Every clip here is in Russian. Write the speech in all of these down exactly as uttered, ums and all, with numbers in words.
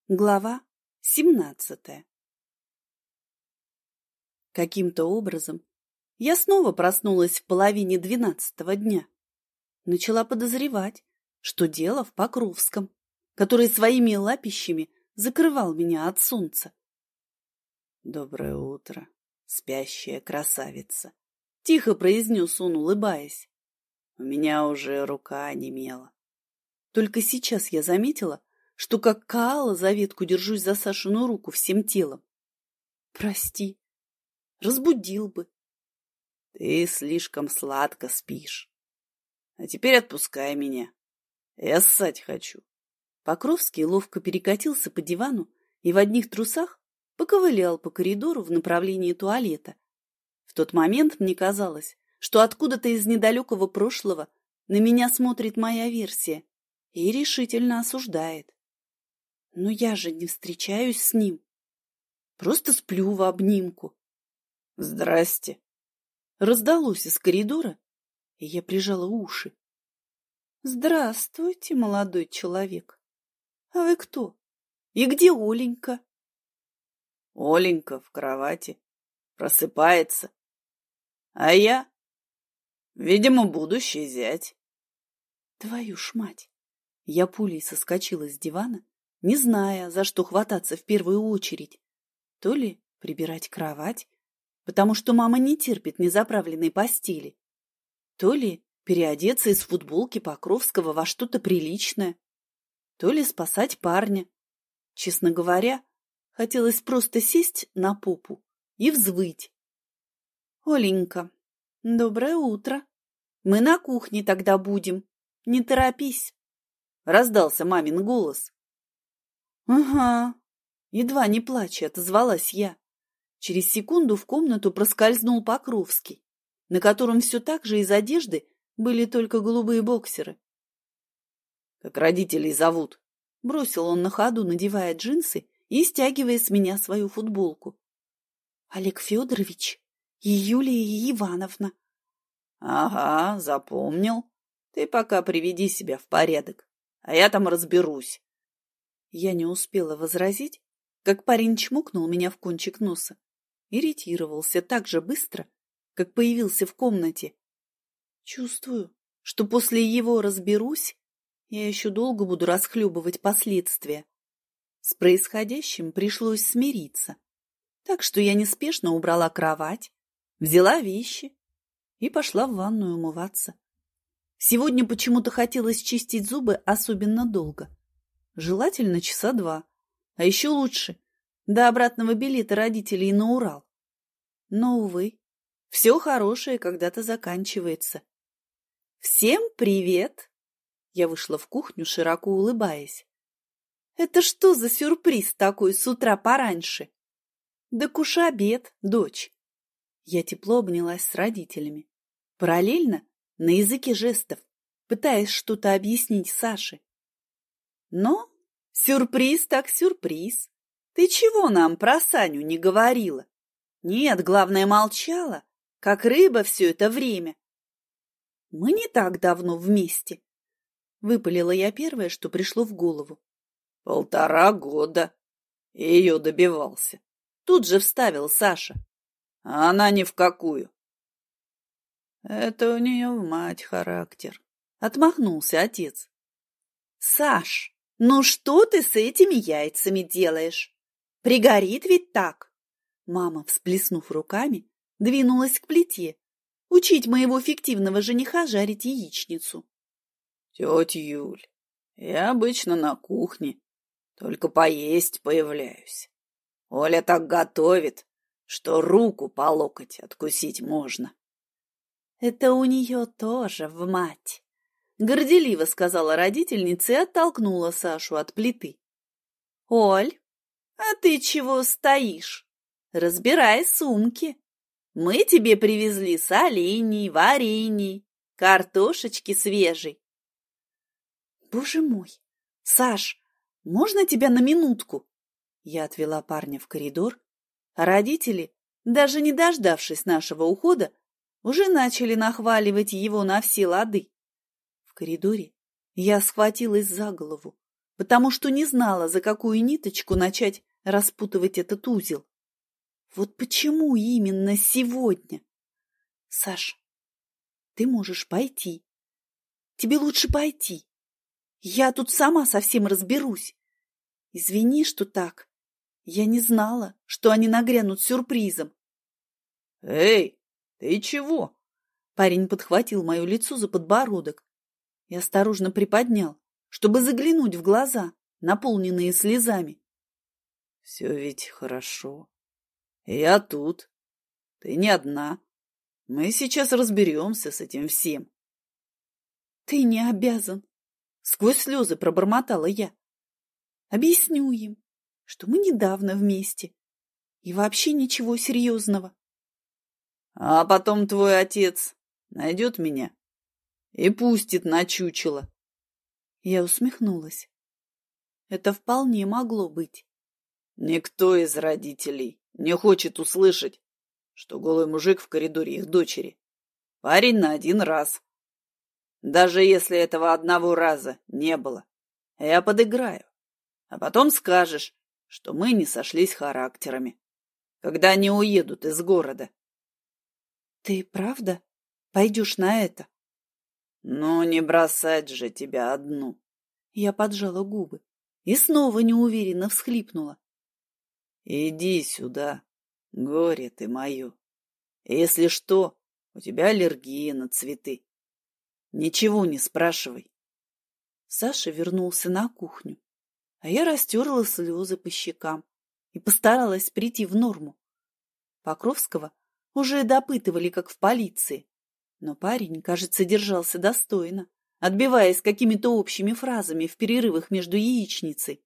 Глава семнадцатая. Каким-то образом я снова проснулась в половине двенадцатого дня. Начала подозревать, что дело в Покровском, который своими лапищами закрывал меня от солнца. «Доброе утро, спящая красавица!» — тихо произнес он, улыбаясь. У меня уже рука онемела. Только сейчас я заметила, что как коала за ветку держусь за Сашину руку всем телом. Прости, разбудил бы. Ты слишком сладко спишь. А теперь отпускай меня. Я ссать хочу. Покровский ловко перекатился по дивану и в одних трусах поковылял по коридору в направлении туалета. В тот момент мне казалось, что откуда-то из недалекого прошлого на меня смотрит моя версия и решительно осуждает. Но я же не встречаюсь с ним. Просто сплю в обнимку. «Здрасте!» Раздалось из коридора, и я прижала уши. «Здравствуйте, молодой человек. А вы кто? И где Оленька?» Оленька в кровати. Просыпается. А я, видимо, будущий зять. Твою ж мать! Я пулей соскочила с дивана, не зная, за что хвататься в первую очередь. То ли прибирать кровать, потому что мама не терпит незаправленной постели, то ли переодеться из футболки Покровского во что-то приличное, то ли спасать парня. Честно говоря, хотелось просто сесть на попу и взвыть. «Оленька, доброе утро. Мы на кухне тогда будем. Не торопись», — раздался мамин голос. «Ага», — едва не плача отозвалась я. Через секунду в комнату проскользнул Покровский, на котором все так же из одежды были только голубые боксеры. «Как родителей зовут?» — бросил он на ходу, надевая джинсы и стягивая с меня свою футболку. «Олег Федорович и Юлия Ивановна». «Ага, запомнил. Ты пока приведи себя в порядок, а я там разберусь». Я не успела возразить, как парень чмокнул меня в кончик носа и ретировался так же быстро, как появился в комнате. Чувствую, что после его «разберусь» я еще долго буду расхлебывать последствия. С происходящим пришлось смириться, так что я неспешно убрала кровать, взяла вещи и пошла в ванную умываться. Сегодня почему-то хотелось чистить зубы особенно долго. Желательно часа два, а еще лучше до обратного билета родителей на Урал. Но, увы, все хорошее когда-то заканчивается. «Всем привет!» Я вышла в кухню, широко улыбаясь. «Это что за сюрприз такой с утра пораньше?» «Да куш обед, дочь!» Я тепло обнялась с родителями, параллельно на языке жестов, пытаясь что-то объяснить Саше. Но сюрприз так сюрприз. Ты чего нам про Саню не говорила? Нет, главное, молчала, как рыба все это время. Мы не так давно вместе. Выпалила я первое, что пришло в голову. Полтора года. Ее добивался. Тут же вставил Саша. А она ни в какую. Это у нее в мать характер. Отмахнулся отец. Саш, ну что ты с этими яйцами делаешь? Пригорит ведь так. Мама, всплеснув руками, двинулась к плите, учить моего фиктивного жениха жарить яичницу. Тетя Юль, я обычно на кухне, только поесть появляюсь. Оля так готовит, что руку по локоть откусить можно. Это у нее тоже в мать. Горделиво сказала родительница и оттолкнула Сашу от плиты. «Оль, а ты чего стоишь? Разбирай сумки. Мы тебе привезли солений, варений, картошечки свежей». «Боже мой! Саш, можно тебя на минутку?» Я отвела парня в коридор, а родители, даже не дождавшись нашего ухода, уже начали нахваливать его на все лады. В коридоре я схватилась за голову, потому что не знала, за какую ниточку начать распутывать этот узел. Вот почему именно сегодня? Саш, ты можешь пойти. Тебе лучше пойти. Я тут сама совсем разберусь. Извини, что так. Я не знала, что они нагрянут с сюрпризом. Эй, ты чего? Парень подхватил мое лицо за подбородок и осторожно приподнял, чтобы заглянуть в глаза, наполненные слезами. Все ведь хорошо. Я тут. Ты не одна. Мы сейчас разберемся с этим всем. Ты не обязан. Сквозь слезы пробормотала я. Объясню им, что мы недавно вместе. И вообще ничего серьезного. А потом твой отец найдет меня и пустит на чучело. Я усмехнулась. Это вполне могло быть. Никто из родителей не хочет услышать, что голый мужик в коридоре их дочери. Парень на один раз. Даже если этого одного раза не было, я подыграю. А потом скажешь, что мы не сошлись характерами, когда они уедут из города. Ты правда пойдешь на это? Ну, не бросать же тебя одну. Я поджала губы и снова неуверенно всхлипнула. Иди сюда, горе ты мое. Если что, у тебя аллергия на цветы. Ничего не спрашивай. Саша вернулся на кухню, а я растерла слезы по щекам и постаралась прийти в норму. Покровского уже допытывали, как в полиции, но парень, кажется, держался достойно, отбиваясь какими-то общими фразами в перерывах между яичницей.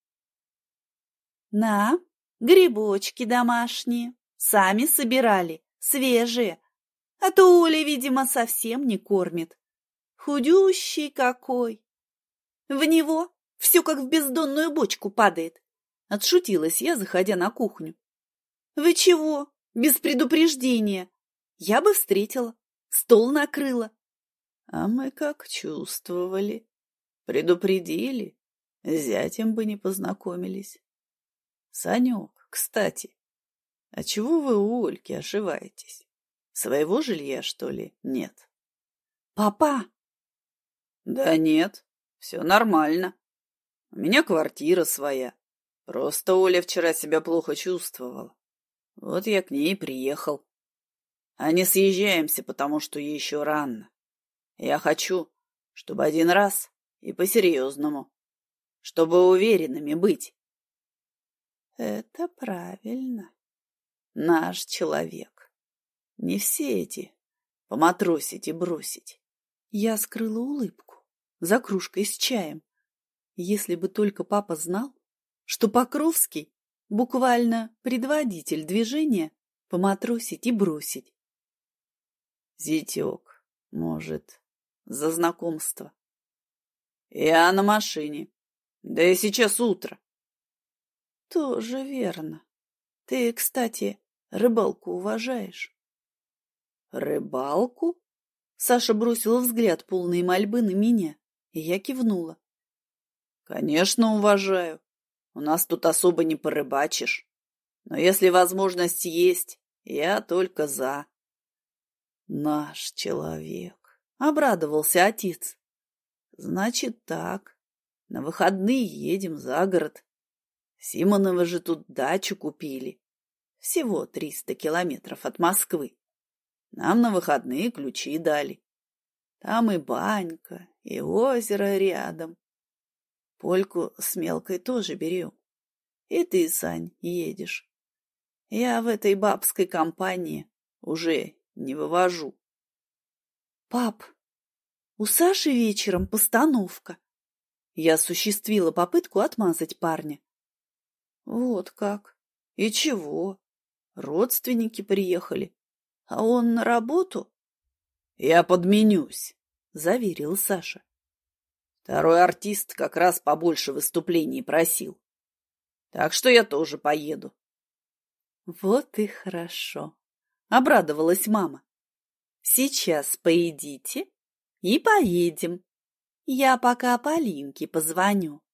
«На, грибочки домашние, сами собирали, свежие, а то Оля, видимо, совсем не кормит. Худющий какой! В него все как в бездонную бочку падает!» Отшутилась я, заходя на кухню. «Вы чего? Без предупреждения? Я бы встретила, стол накрыла». А мы как чувствовали. Предупредили, с зятем бы не познакомились. Санек, кстати, а чего вы у Ольки ошиваетесь? Своего жилья, что ли, нет? «Папа!» Да нет, все нормально. У меня квартира своя. Просто Оля вчера себя плохо чувствовала. Вот я к ней приехал. А не съезжаемся, потому что ей еще рано. Я хочу, чтобы один раз и по-серьезному. Чтобы уверенными быть. Это правильно. Наш человек. Не все эти поматросить и бросить. Я скрыла улыбку за кружкой с чаем. Если бы только папа знал, что Покровский буквально предводитель движения поматросить и бросить. Зятек, может, за знакомство. Я на машине. Да и сейчас утро. Тоже верно. Ты, кстати, рыбалку уважаешь? Рыбалку? Саша бросила взгляд полной мольбы на меня, и я кивнула. Конечно, уважаю. У нас тут особо не порыбачишь. Но если возможность есть, я только за. Наш человек. Обрадовался отец. Значит так. На выходные едем за город. Симоновы же тут дачу купили. Всего триста километров от Москвы. Нам на выходные ключи дали. Там и банька, и озеро рядом. Польку с Мелкой тоже берем. И ты, Сань, едешь. Я в этой бабской компании уже не вывожу. Пап, у Саши вечером постановка. Я осуществила попытку отмазать парня. Вот как? И чего? Родственники приехали. А он на работу? Я подменюсь, заверил Саша. Второй артист как раз побольше выступлений просил. Так что я тоже поеду. Вот и хорошо. Обрадовалась мама. Сейчас поедите и поедем. Я пока Полинке позвоню.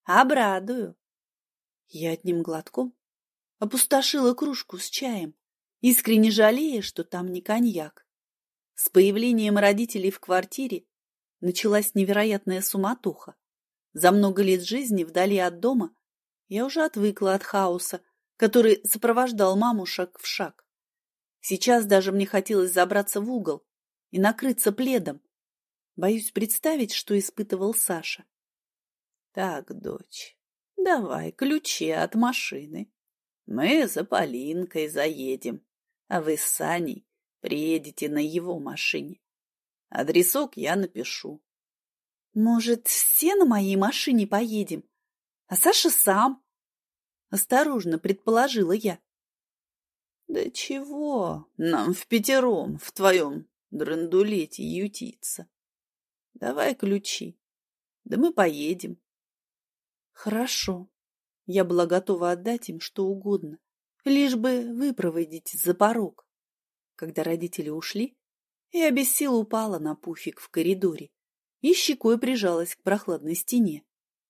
Обрадую. Я одним глотком опустошила кружку с чаем, искренне жалея, что там не коньяк. С появлением родителей в квартире началась невероятная суматоха. За много лет жизни вдали от дома я уже отвыкла от хаоса, который сопровождал маму шаг в шаг. Сейчас даже мне хотелось забраться в угол и накрыться пледом. Боюсь представить, что испытывал Саша. Так, дочь, давай ключи от машины. Мы за Полинкой заедем, а вы с Саней приедете на его машине. Адресок я напишу. Может, все на моей машине поедем, а Саша сам? Осторожно предположила я. Да чего нам впятером в твоем драндулете ютиться? Давай ключи, да мы поедем. Хорошо. Я была готова отдать им что угодно, лишь бы выпроводить за порог. Когда родители ушли, я без сил упала на пуфик в коридоре и щекой прижалась к прохладной стене.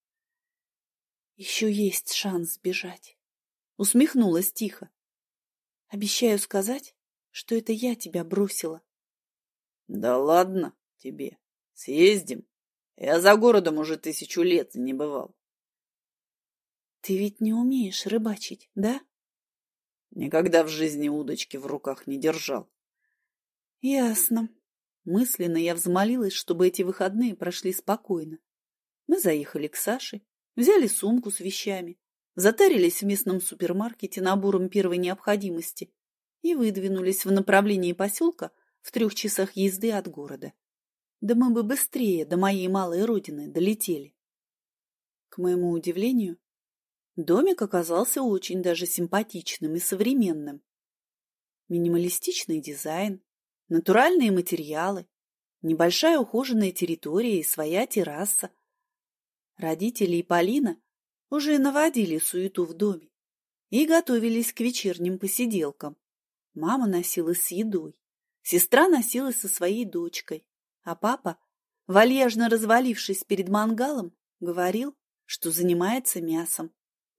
Еще есть шанс сбежать. Усмехнулась тихо. Обещаю сказать, что это я тебя бросила. Да ладно тебе, съездим. Я за городом уже тысячу лет не бывал. Ты ведь не умеешь рыбачить, да? Никогда в жизни удочки в руках не держал. Ясно. Мысленно я взмолилась, чтобы эти выходные прошли спокойно. Мы заехали к Саше, взяли сумку с вещами, затарились в местном супермаркете набором первой необходимости и выдвинулись в направлении поселка в трех часах езды от города. Да мы бы быстрее до моей малой родины долетели. К моему удивлению, домик оказался очень даже симпатичным и современным. Минималистичный дизайн, натуральные материалы, небольшая ухоженная территория и своя терраса. Родители и Полина уже наводили суету в доме и готовились к вечерним посиделкам. Мама носилась с едой, сестра носилась со своей дочкой, а папа, вальяжно развалившись перед мангалом, говорил, что занимается мясом.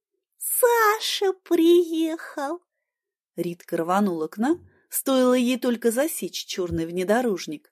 «Саша приехал!» Ритка рванула к нам, стоило ей только засечь черный внедорожник.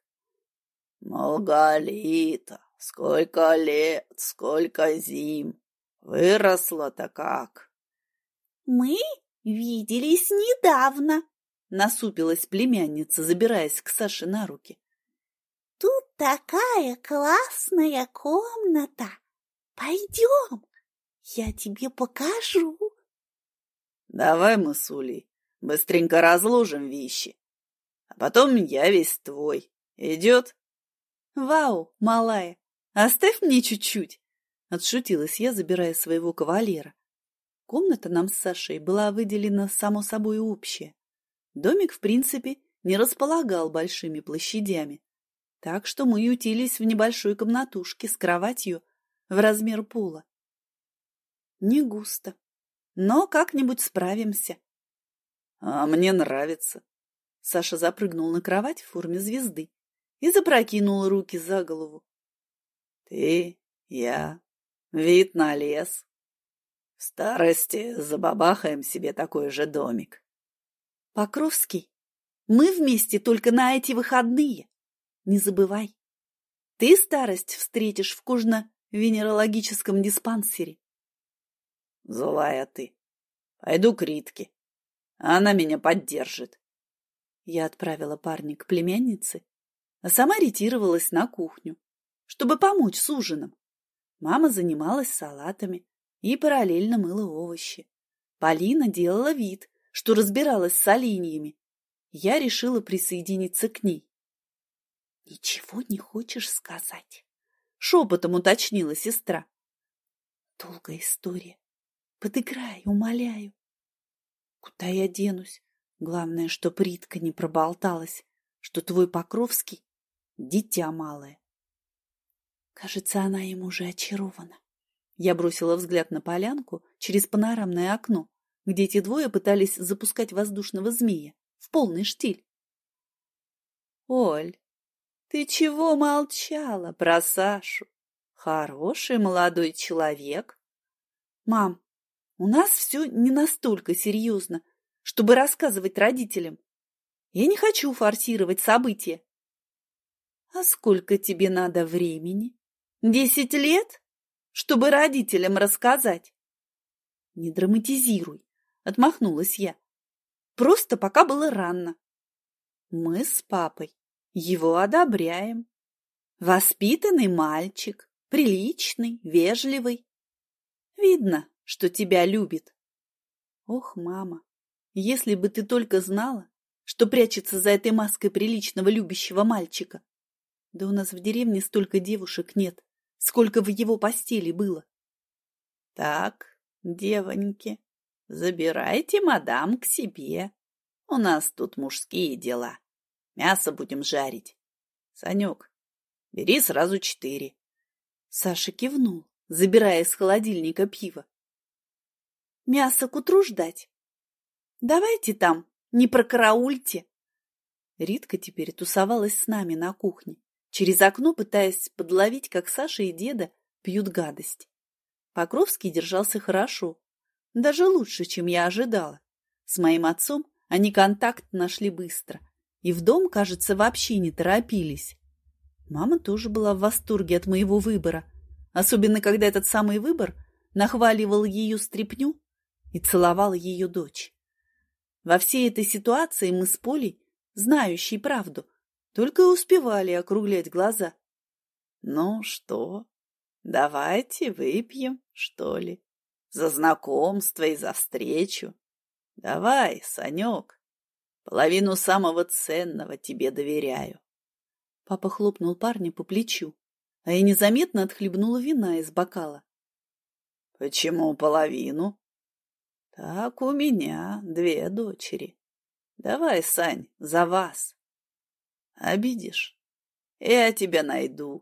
«Маргарита, сколько лет, сколько зим! Выросла-то как!» «Мы виделись недавно!» — насупилась племянница, забираясь к Саше на руки. «Тут такая классная комната! Пойдем, я тебе покажу!» «Давай мы с Улей быстренько разложим вещи, а потом я весь твой. Идет?» «Вау, малая, оставь мне чуть-чуть!» — отшутилась я, забирая своего кавалера. Комната нам с Сашей была выделена само собой общая. Домик, в принципе, не располагал большими площадями, так что мы ютились в небольшой комнатушке с кроватью в размер пола. Не густо, но как-нибудь справимся. — А мне нравится. Саша запрыгнул на кровать в форме звезды и запрокинул руки за голову. — Ты, я, вид на лес. В старости забабахаем себе такой же домик. — Покровский, мы вместе только на эти выходные. Не забывай, ты старость встретишь в кожно-венерологическом диспансере. Злая ты. Пойду к Ритке. Она меня поддержит. Я отправила парня к племяннице, а сама ретировалась на кухню, чтобы помочь с ужином. Мама занималась салатами и параллельно мыла овощи. Полина делала вид, что разбиралась с оленьями. Я решила присоединиться к ней. — Ничего не хочешь сказать? — шепотом уточнила сестра. — Долгая история. Подыграй, умоляю. — Куда я денусь? Главное, что Ритка не проболталась, что твой Покровский — дитя малое. Кажется, она ему уже очарована. Я бросила взгляд на полянку через панорамное окно, где эти двое пытались запускать воздушного змея в полный штиль. — Оль, ты чего молчала про Сашу? Хороший молодой человек, Мам, у нас все не настолько серьезно, чтобы рассказывать родителям. Я не хочу форсировать события. А сколько тебе надо времени? Десять лет? Чтобы родителям рассказать? Не драматизируй, отмахнулась я. Просто пока было рано. Мы с папой его одобряем. Воспитанный мальчик, приличный, вежливый. Видно, что тебя любит. Ох, мама, если бы ты только знала, что прячется за этой маской приличного любящего мальчика. Да у нас в деревне столько девушек нет, сколько в его постели было. Так, девоньки, забирайте мадам к себе. У нас тут мужские дела. Мясо будем жарить. Санек, бери сразу четыре. Саша кивнул, забирая из холодильника пиво. Мясо к утру ждать? Давайте там, не прокараульте. Ритка теперь тусовалась с нами на кухне, через окно пытаясь подловить, как Саша и деда пьют гадость. Покровский держался хорошо, даже лучше, чем я ожидала. С моим отцом они контакт нашли быстро, и в дом, кажется, вообще не торопились. Мама тоже была в восторге от моего выбора, особенно когда этот самый выбор нахваливал ее стряпню и целовал ее дочь. Во всей этой ситуации мы с Полей, знающей правду, только и успевали округлять глаза. Ну что, давайте выпьем, что ли, за знакомство и за встречу. Давай, Санек, половину самого ценного тебе доверяю. Папа хлопнул парня по плечу, а я незаметно отхлебнула вина из бокала. Почему половину? Так у меня две дочери. Давай, Сань, за вас. Обидишь? Я тебя найду.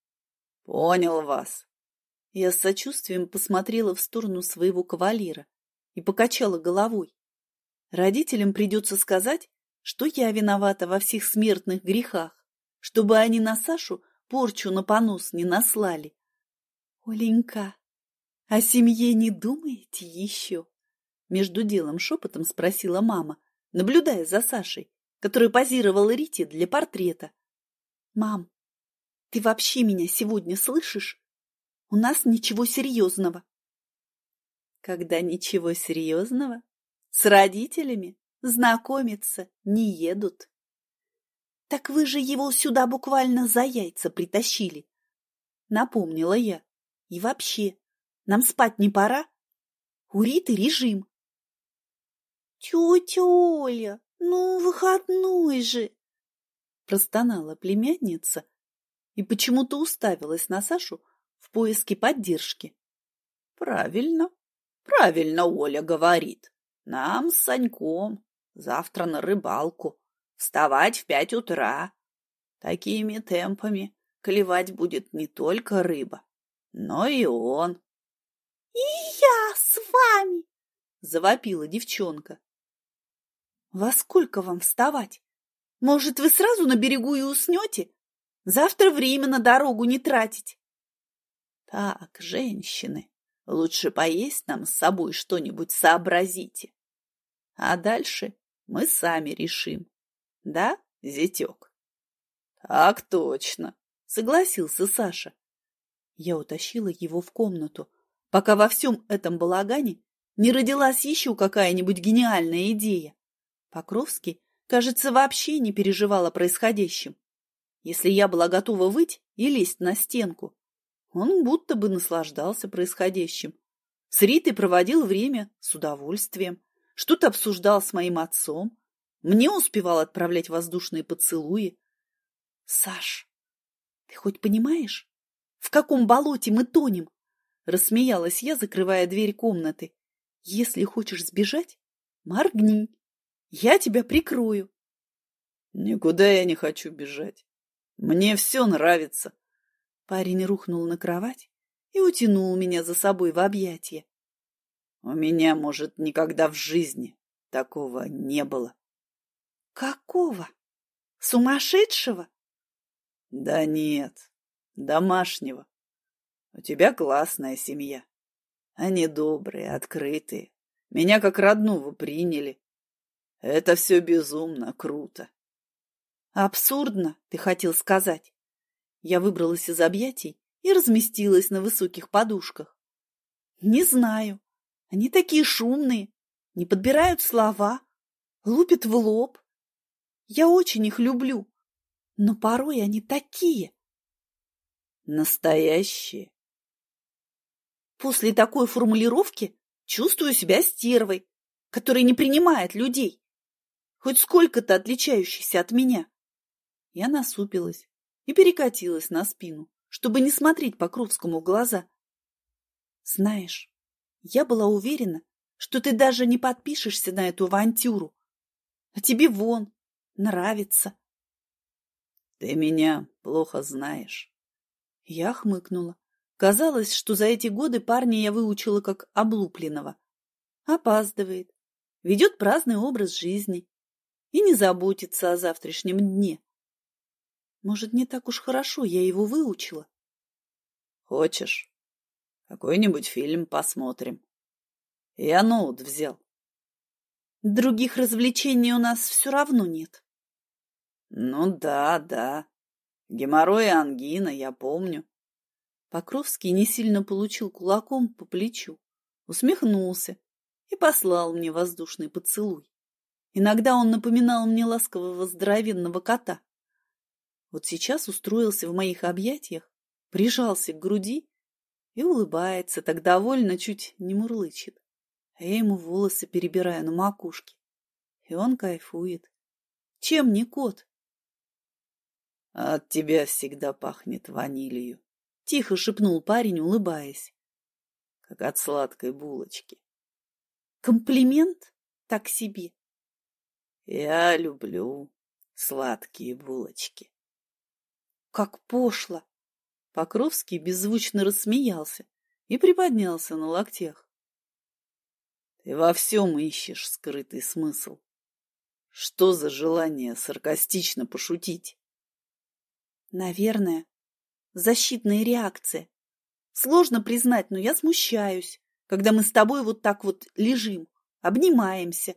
Понял вас. Я с сочувствием посмотрела в сторону своего кавалера и покачала головой. Родителям придется сказать, что я виновата во всех смертных грехах, чтобы они на Сашу порчу на понос не наслали. Оленька, о семье не думаете еще? Между делом шепотом спросила мама, наблюдая за Сашей, который позировал Рите для портрета. Мам, ты вообще меня сегодня слышишь? У нас ничего серьезного. Когда ничего серьезного, с родителями знакомиться не едут. Так вы же его сюда буквально за яйца притащили. Напомнила я. И вообще, нам спать не пора? У Риты режим. Тетя Оля, ну выходной же! Простонала племянница и почему-то уставилась на Сашу в поиске поддержки. Правильно, правильно Оля говорит. Нам с Саньком завтра на рыбалку. Вставать в пять утра. Такими темпами клевать будет не только рыба, но и он. — И я с вами! — завопила девчонка. — Во сколько вам вставать? Может, вы сразу на берегу и уснете? Завтра время на дорогу не тратить. — Так, женщины, лучше поесть нам с собой что-нибудь сообразите. А дальше мы сами решим. Да, зятек? — Так точно, — согласился Саша. Я утащила его в комнату, пока во всем этом балагане не родилась еще какая-нибудь гениальная идея. Покровский, кажется, вообще не переживал о происходящем. Если я была готова выть и лезть на стенку, он будто бы наслаждался происходящим. С Ритой проводил время с удовольствием, что-то обсуждал с моим отцом, мне успевал отправлять воздушные поцелуи. — Саш, ты хоть понимаешь, в каком болоте мы тонем? — рассмеялась я, закрывая дверь комнаты. — Если хочешь сбежать, моргни, я тебя прикрою. — Никуда я не хочу бежать. Мне все нравится. Парень рухнул на кровать и утянул меня за собой в объятия. У меня, может, никогда в жизни такого не было. Какого? Сумасшедшего? Да нет, домашнего. У тебя классная семья. Они добрые, открытые. Меня как родного приняли. Это все безумно круто. Абсурдно, ты хотел сказать. Я выбралась из объятий и разместилась на высоких подушках. Не знаю. Они такие шумные, не подбирают слова, лупят в лоб. Я очень их люблю, но порой они такие. Настоящие. После такой формулировки чувствую себя стервой, которая не принимает людей, хоть сколько-то отличающихся от меня. Я насупилась и перекатилась на спину, чтобы не смотреть Покровскому в глаза. Знаешь, я была уверена, что ты даже не подпишешься на эту авантюру. А тебе вон, нравится. Ты меня плохо знаешь. Я хмыкнула. Казалось, что за эти годы парня я выучила как облупленного. Опаздывает, ведет праздный образ жизни и не заботится о завтрашнем дне. Может, не так уж хорошо я его выучила? Хочешь? Какой-нибудь фильм посмотрим. Я ноут взял. Других развлечений у нас все равно нет. Ну да, да. Геморрой и ангина, я помню. Покровский не сильно получил кулаком по плечу, усмехнулся и послал мне воздушный поцелуй. Иногда он напоминал мне ласкового здоровенного кота. Вот сейчас устроился в моих объятиях, прижался к груди и улыбается, так довольно, чуть не мурлычет. А я ему волосы перебираю на макушке, и он кайфует. Чем не кот? От тебя всегда пахнет ванилью. Тихо шепнул парень, улыбаясь. Как от сладкой булочки. Комплимент? Так себе. Я люблю сладкие булочки. Как пошло! Покровский беззвучно рассмеялся и приподнялся на локтях. Ты во всем ищешь скрытый смысл. Что за желание саркастично пошутить? Наверное, защитная реакция. Сложно признать, но я смущаюсь, когда мы с тобой вот так вот лежим, обнимаемся.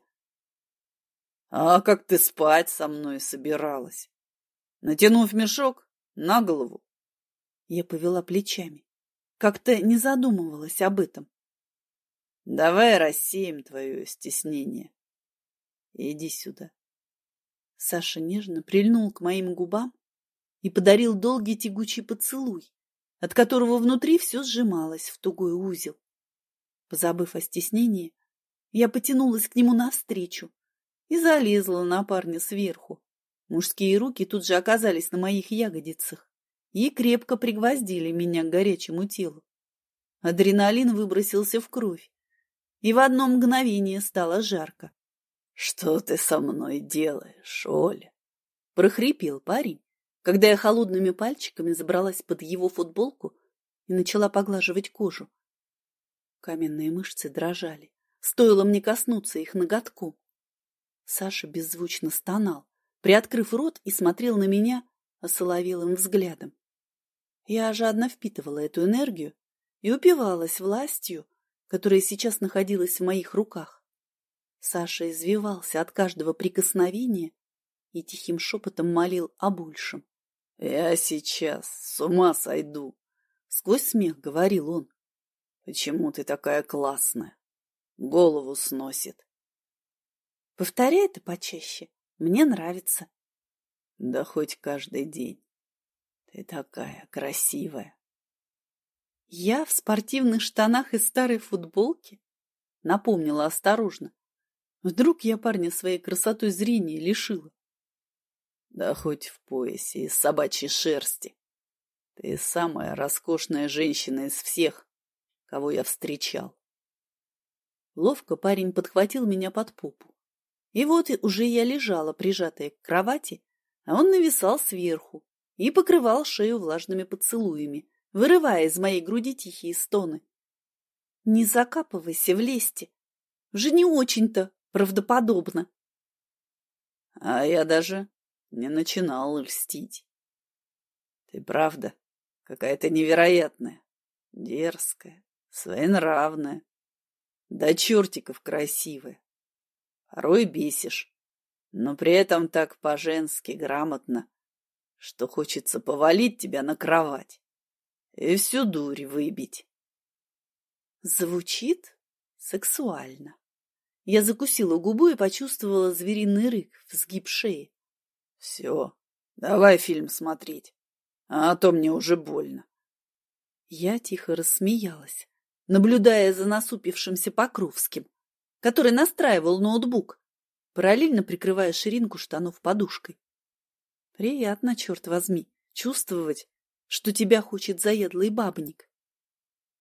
А как ты спать со мной собиралась? Натянув мешок на голову? Я повела плечами. Как-то не задумывалась об этом. Давай рассеем твое стеснение. Иди сюда. Саша нежно прильнул к моим губам и подарил долгий тягучий поцелуй, от которого внутри все сжималось в тугой узел. Позабыв о стеснении, я потянулась к нему навстречу и залезла на парня сверху. Мужские руки тут же оказались на моих ягодицах и крепко пригвоздили меня к горячему телу. Адреналин выбросился в кровь, и в одно мгновение стало жарко. — Что ты со мной делаешь, Оля? — прохрипел парень, когда я холодными пальчиками забралась под его футболку и начала поглаживать кожу. Каменные мышцы дрожали, стоило мне коснуться их ноготком. Саша беззвучно стонал, приоткрыв рот, и смотрел на меня осоловелым взглядом. Я жадно впитывала эту энергию и упивалась властью, которая сейчас находилась в моих руках. Саша извивался от каждого прикосновения и тихим шепотом молил о большем. — Я сейчас с ума сойду! — сквозь смех говорил он. — Почему ты такая классная? Голову сносит. — Повторяй это почаще. Мне нравится. — Да хоть каждый день. Ты такая красивая. Я в спортивных штанах и старой футболке? Напомнила осторожно. Вдруг я парня своей красотой зрения лишила. Да хоть в поясе из собачьей шерсти. Ты самая роскошная женщина из всех, кого я встречал. Ловко парень подхватил меня под попу. И вот уже я лежала, прижатая к кровати, а он нависал сверху и покрывал шею влажными поцелуями, вырывая из моей груди тихие стоны. Не закапывайся в лесте. Уже не очень-то правдоподобно. А я даже не начинал льстить. Ты правда какая-то невероятная, дерзкая, Своенравная. До чертиков красивая. Порой бесишь, но при этом так по-женски грамотно, что хочется повалить тебя на кровать и всю дурь выбить. Звучит сексуально. Я закусила губу и почувствовала звериный рык в сгиб шеи. Все, давай фильм смотреть, а то мне уже больно. Я тихо рассмеялась, наблюдая за насупившимся Покровским, который настраивал ноутбук, параллельно прикрывая ширинку штанов подушкой. Приятно, черт возьми, чувствовать, что тебя хочет заядлый бабник.